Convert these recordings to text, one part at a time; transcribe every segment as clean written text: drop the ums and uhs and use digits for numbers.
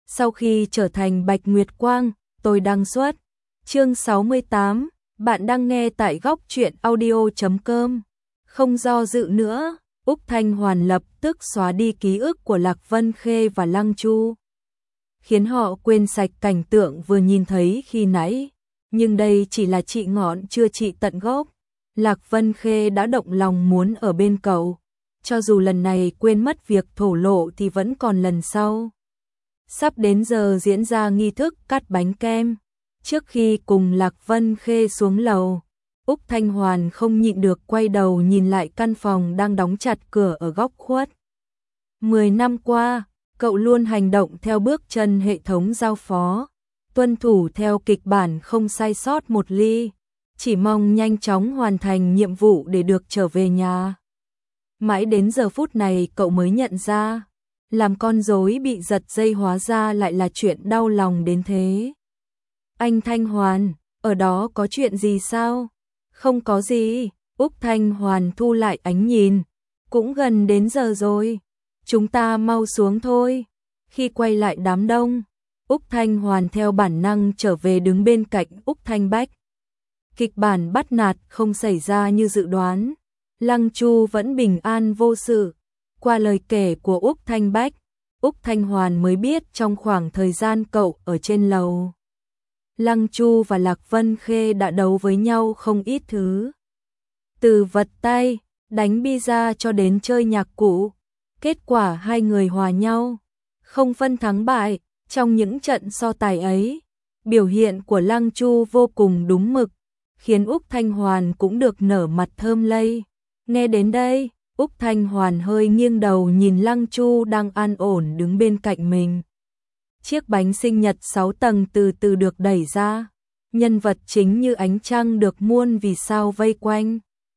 Sau khi trở thành Bạch Nguyệt Quang, tôi đăng xuất. Chương 68, bạn đang nghe tại góc truyện audio.com. Không do dự nữa, Úc Thanh Hoàn lập tức xóa đi ký ức của Lạc Vân Khê và Lăng Chu, khiến họ quên sạch cảnh tượng vừa nhìn thấy khi nãy. Nhưng đây chỉ là trị ngọn chưa trị tận gốc. Lạc Vân Khê đã động lòng muốn ở bên cậu. Cho dù lần này quên mất việc thổ lộ thì vẫn còn lần sau. Sắp đến giờ diễn ra nghi thức cắt bánh kem. Trước khi cùng Lạc Vân Khê xuống lầu, Úc Thanh Hoàn không nhịn được quay đầu nhìn lại căn phòng đang đóng chặt cửa ở góc khuất. 10 năm qua, cậu luôn hành động theo bước chân hệ thống giao phó, tuân thủ theo kịch bản không sai sót một ly, chỉ mong nhanh chóng hoàn thành nhiệm vụ để được trở về nhà. Mãi đến giờ phút này cậu mới nhận ra, làm con rối bị giật dây hóa ra lại là chuyện đau lòng đến thế. Anh Thanh Hoàn, ở đó có chuyện gì sao? Không có gì, Úc Thanh Hoàn thu lại ánh nhìn. Cũng gần đến giờ rồi, chúng ta mau xuống thôi. Khi quay lại đám đông, Úc Thanh Hoàn theo bản năng trở về đứng bên cạnh Úc Thanh Bách. Kịch bản bắt nạt không xảy ra như dự đoán. Lăng Chu vẫn bình an vô sự. Qua lời kể của Úc Thanh Bách, Úc Thanh Hoàn mới biết trong khoảng thời gian cậu ở trên lầu, Lăng Chu và Lạc Vân Khê đã đấu với nhau không ít thứ. Từ vật tay, đánh pizza cho đến chơi nhạc cụ. Kết quả hai người hòa nhau, không phân thắng bại. Trong những trận so tài ấy, biểu hiện của Lăng Chu vô cùng đúng mực, khiến Úc Thanh Hoàn cũng được nở mặt thơm lây. Nghe đến đây, Úc Thanh Hoàn hơi nghiêng đầu nhìn Lăng Chu đang an ổn đứng bên cạnh mình. Chiếc bánh sinh nhật 6 tầng từ từ được đẩy ra. Nhân vật chính như ánh trăng được muôn vì sao vây quanh,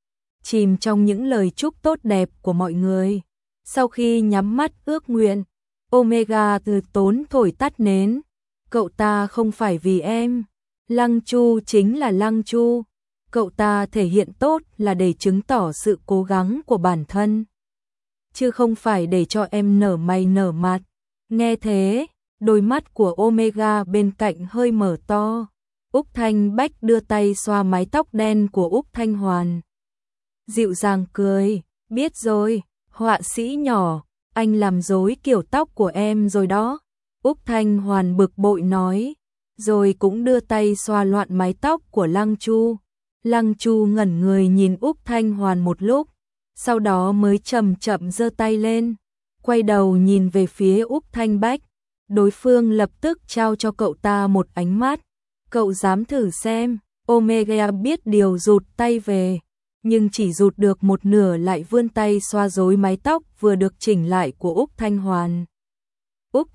chìm trong những lời chúc tốt đẹp của mọi người. Sau khi nhắm mắt ước nguyện, Omega từ tốn thổi tắt nến. Cậu ta không phải vì em. Lăng Chu chính là Lăng Chu. Cậu ta thể hiện tốt là để chứng tỏ sự cố gắng của bản thân, chứ không phải để cho em nở mày nở mặt. Nghe thế, đôi mắt của Omega bên cạnh hơi mở to. Úc Thanh Bách đưa tay xoa mái tóc đen của Úc Thanh Hoàn, dịu dàng cười. Biết rồi, họa sĩ nhỏ, anh làm rối kiểu tóc của em rồi đó. Úc Thanh Hoàn bực bội nói, rồi cũng đưa tay xoa loạn mái tóc của Lăng Chu. Lăng Chu ngẩn người nhìn Úc Thanh Hoàn một lúc, sau đó mới chậm chậm giơ tay lên, quay đầu nhìn về phía Úc Thanh Bách. Đối phương lập tức trao cho cậu ta một ánh mắt. Cậu dám thử xem. Omega biết điều rụt tay về, nhưng chỉ rụt được một nửa lại vươn tay xoa rối mái tóc vừa được chỉnh lại của Úc Thanh Hoàn. Úc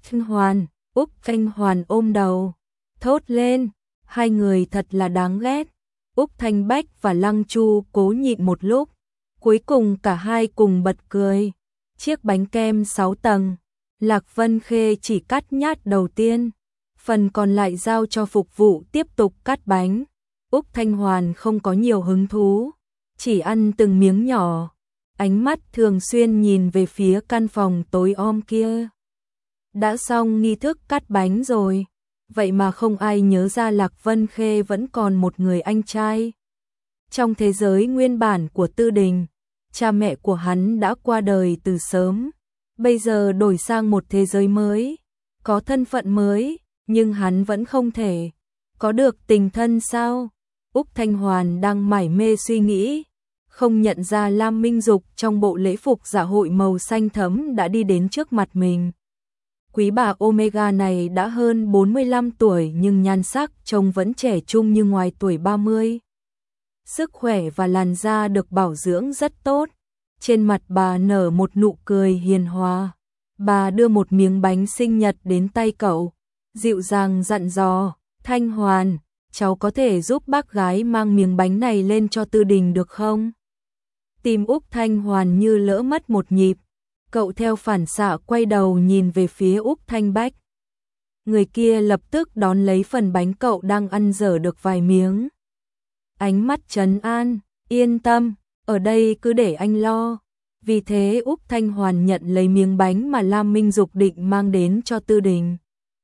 Thanh Hoàn ôm đầu, thốt lên, hai người thật là đáng ghét. Úc Thanh Bách và Lăng Chu cố nhịn một lúc, cuối cùng cả hai cùng bật cười. Chiếc bánh kem 6 tầng, Lạc Vân Khê chỉ cắt nhát đầu tiên, phần còn lại giao cho phục vụ tiếp tục cắt bánh. Úc Thanh Hoàn không có nhiều hứng thú, chỉ ăn từng miếng nhỏ, ánh mắt thường xuyên nhìn về phía căn phòng tối om kia. Đã xong nghi thức cắt bánh rồi, vậy mà không ai nhớ ra Lạc Vân Khê vẫn còn một người anh trai. Trong thế giới nguyên bản của Tư Đình, cha mẹ của hắn đã qua đời từ sớm, bây giờ đổi sang một thế giới mới, có thân phận mới, nhưng hắn vẫn không thể có được tình thân sao? Úc Thanh Hoàn đang mải mê suy nghĩ, không nhận ra Lam Minh Dục trong bộ lễ phục dạ hội màu xanh thẫm đã đi đến trước mặt mình. Quý bà Omega này đã hơn 45 tuổi nhưng nhan sắc trông vẫn trẻ trung như ngoài tuổi 30. Sức khỏe và làn da được bảo dưỡng rất tốt. Trên mặt bà nở một nụ cười hiền hòa. Bà đưa một miếng bánh sinh nhật đến tay cậu, dịu dàng dặn dò, Thanh Hoàn, cháu có thể giúp bác gái mang miếng bánh này lên cho Tư Đình được không? Tim Úc Thanh Hoàn như lỡ mất một nhịp. Cậu theo phản xạ quay đầu nhìn về phía Úc Thanh Bách. Người kia lập tức đón lấy phần bánh cậu đang ăn dở được vài miếng. Ánh mắt trấn an, yên tâm, ở đây cứ để anh lo. Vì thế Úc Thanh Hoàn nhận lấy miếng bánh mà Lam Minh Dục định mang đến cho Tư Đình.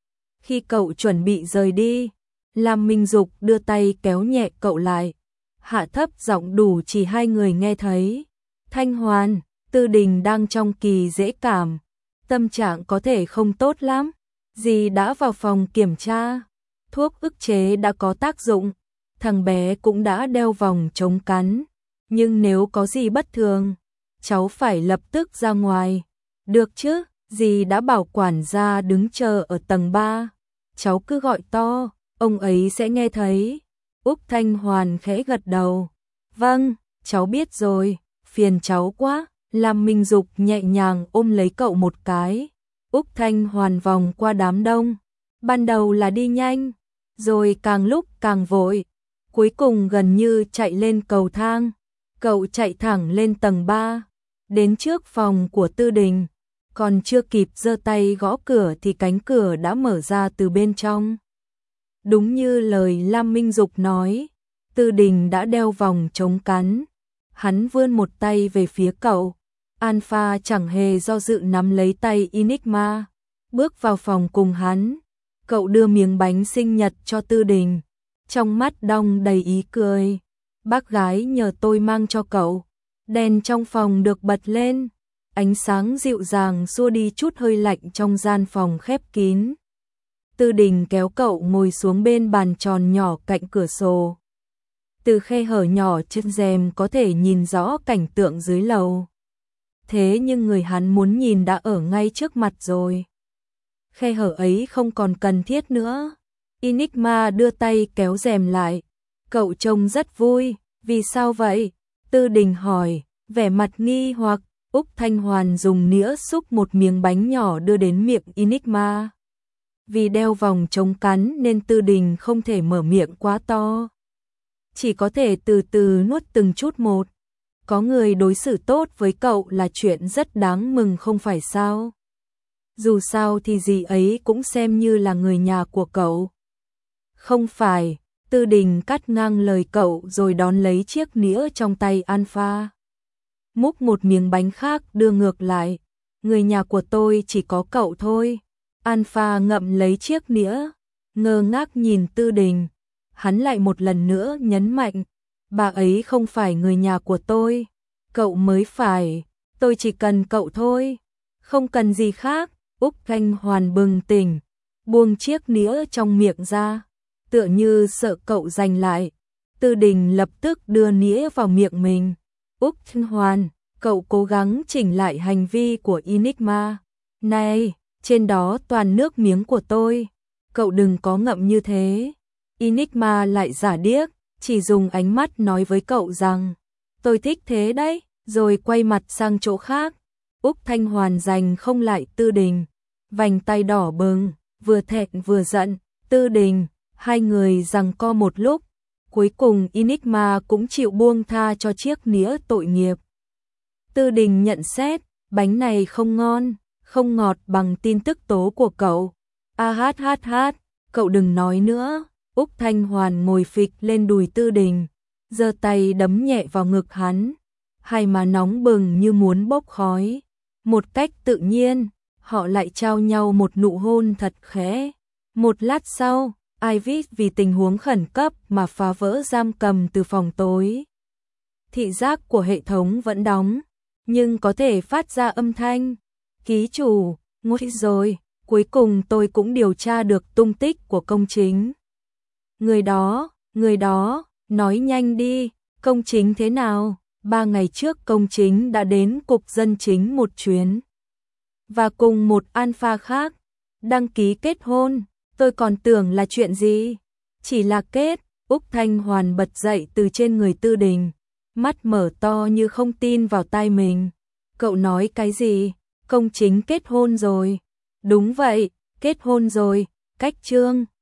Khi cậu chuẩn bị rời đi, Lam Minh Dục đưa tay kéo nhẹ cậu lại, hạ thấp giọng đủ chỉ hai người nghe thấy. Thanh Hoàn, Tư Đình đang trong kỳ dễ cảm, tâm trạng có thể không tốt lắm. Dì đã vào phòng kiểm tra, thuốc ức chế đã có tác dụng, thằng bé cũng đã đeo vòng chống cắn, nhưng nếu có gì bất thường, cháu phải lập tức ra ngoài. Được chứ, dì đã bảo quản gia đứng chờ ở tầng 3, cháu cứ gọi to, ông ấy sẽ nghe thấy. Úc Thanh Hoàn khẽ gật đầu. Vâng, cháu biết rồi, phiền cháu quá. Lam Minh Dục nhẹ nhàng ôm lấy cậu một cái. Úc Thanh Hoàn vòng qua đám đông. Ban đầu là đi nhanh, rồi càng lúc càng vội. Cuối cùng gần như chạy lên cầu thang. Cậu chạy thẳng lên tầng 3, đến trước phòng của Tư Đình. Còn chưa kịp giơ tay gõ cửa thì cánh cửa đã mở ra từ bên trong. Đúng như lời Lam Minh Dục nói, Tư Đình đã đeo vòng chống cắn. Hắn vươn một tay về phía cậu. Alpha chẳng hề do dự nắm lấy tay Enigma, bước vào phòng cùng hắn. Cậu đưa miếng bánh sinh nhật cho Tư Đình, trong mắt đong đầy ý cười. Bác gái nhờ tôi mang cho cậu. Đèn trong phòng được bật lên, ánh sáng dịu dàng xua đi chút hơi lạnh trong gian phòng khép kín. Tư Đình kéo cậu ngồi xuống bên bàn tròn nhỏ cạnh cửa sổ. Từ khe hở nhỏ trên rèm có thể nhìn rõ cảnh tượng dưới lầu. Thế nhưng người hắn muốn nhìn đã ở ngay trước mặt rồi. Khe hở ấy không còn cần thiết nữa. Enigma đưa tay kéo rèm lại. Cậu trông rất vui, vì sao vậy? Tư Đình hỏi, vẻ mặt nghi hoặc. Úc Thanh Hoàn dùng nĩa xúc một miếng bánh nhỏ đưa đến miệng Enigma. Vì đeo vòng chống cắn nên Tư Đình không thể mở miệng quá to, chỉ có thể từ từ nuốt từng chút một. Có người đối xử tốt với cậu là chuyện rất đáng mừng không phải sao? Dù sao thì dì ấy cũng xem như là người nhà của cậu. Không phải, Tư Đình cắt ngang lời cậu rồi đón lấy chiếc nĩa trong tay Alpha. Múc một miếng bánh khác đưa ngược lại. Người nhà của tôi chỉ có cậu thôi. Alpha ngậm lấy chiếc nĩa, ngơ ngác nhìn Tư Đình. Hắn lại một lần nữa nhấn mạnh, bà ấy không phải người nhà của tôi, cậu mới phải, tôi chỉ cần cậu thôi, không cần gì khác. Úc Thanh Hoàn bừng tỉnh, buông chiếc nĩa trong miệng ra, tựa như sợ cậu giành lại. Tư Đình lập tức đưa nĩa vào miệng mình. Úc Thanh Hoàn, cậu cố gắng chỉnh lại hành vi của Enigma. Này, trên đó toàn nước miếng của tôi, cậu đừng có ngậm như thế. Enigma lại giả điếc, chỉ dùng ánh mắt nói với cậu rằng, tôi thích thế đấy, rồi quay mặt sang chỗ khác. Úc Thanh Hoàn giành không lại Tư Đình, vành tay đỏ bừng, vừa thẹn vừa giận. Tư Đình, hai người giằng co một lúc, cuối cùng Enigma cũng chịu buông tha cho chiếc nĩa tội nghiệp. Tư Đình nhận xét, bánh này không ngon, không ngọt bằng tin tức tố của cậu. Hát, cậu đừng nói nữa. Úc Thanh Hoàn ngồi phịch lên đùi Tư Đình, giơ tay đấm nhẹ vào ngực hắn, hai má nóng bừng như muốn bốc khói. Một cách tự nhiên, họ lại trao nhau một nụ hôn thật khẽ. Một lát sau, Ivy vì tình huống khẩn cấp mà phá vỡ giam cầm từ phòng tối. Thị giác của hệ thống vẫn đóng, nhưng có thể phát ra âm thanh. Ký chủ, nguy rồi, cuối cùng tôi cũng điều tra được tung tích của Công Chính. Người đó, nói nhanh đi, Công Chính thế nào? 3 ngày trước Công Chính đã đến cục dân chính một chuyến, và cùng một alpha khác, đăng ký kết hôn. Tôi còn tưởng là chuyện gì? Chỉ là kết. Úc Thanh Hoàn bật dậy từ trên người Tư Đình, mắt mở to như không tin vào tai mình. Cậu nói cái gì? Công Chính kết hôn rồi? Đúng vậy, kết hôn rồi, cách chương.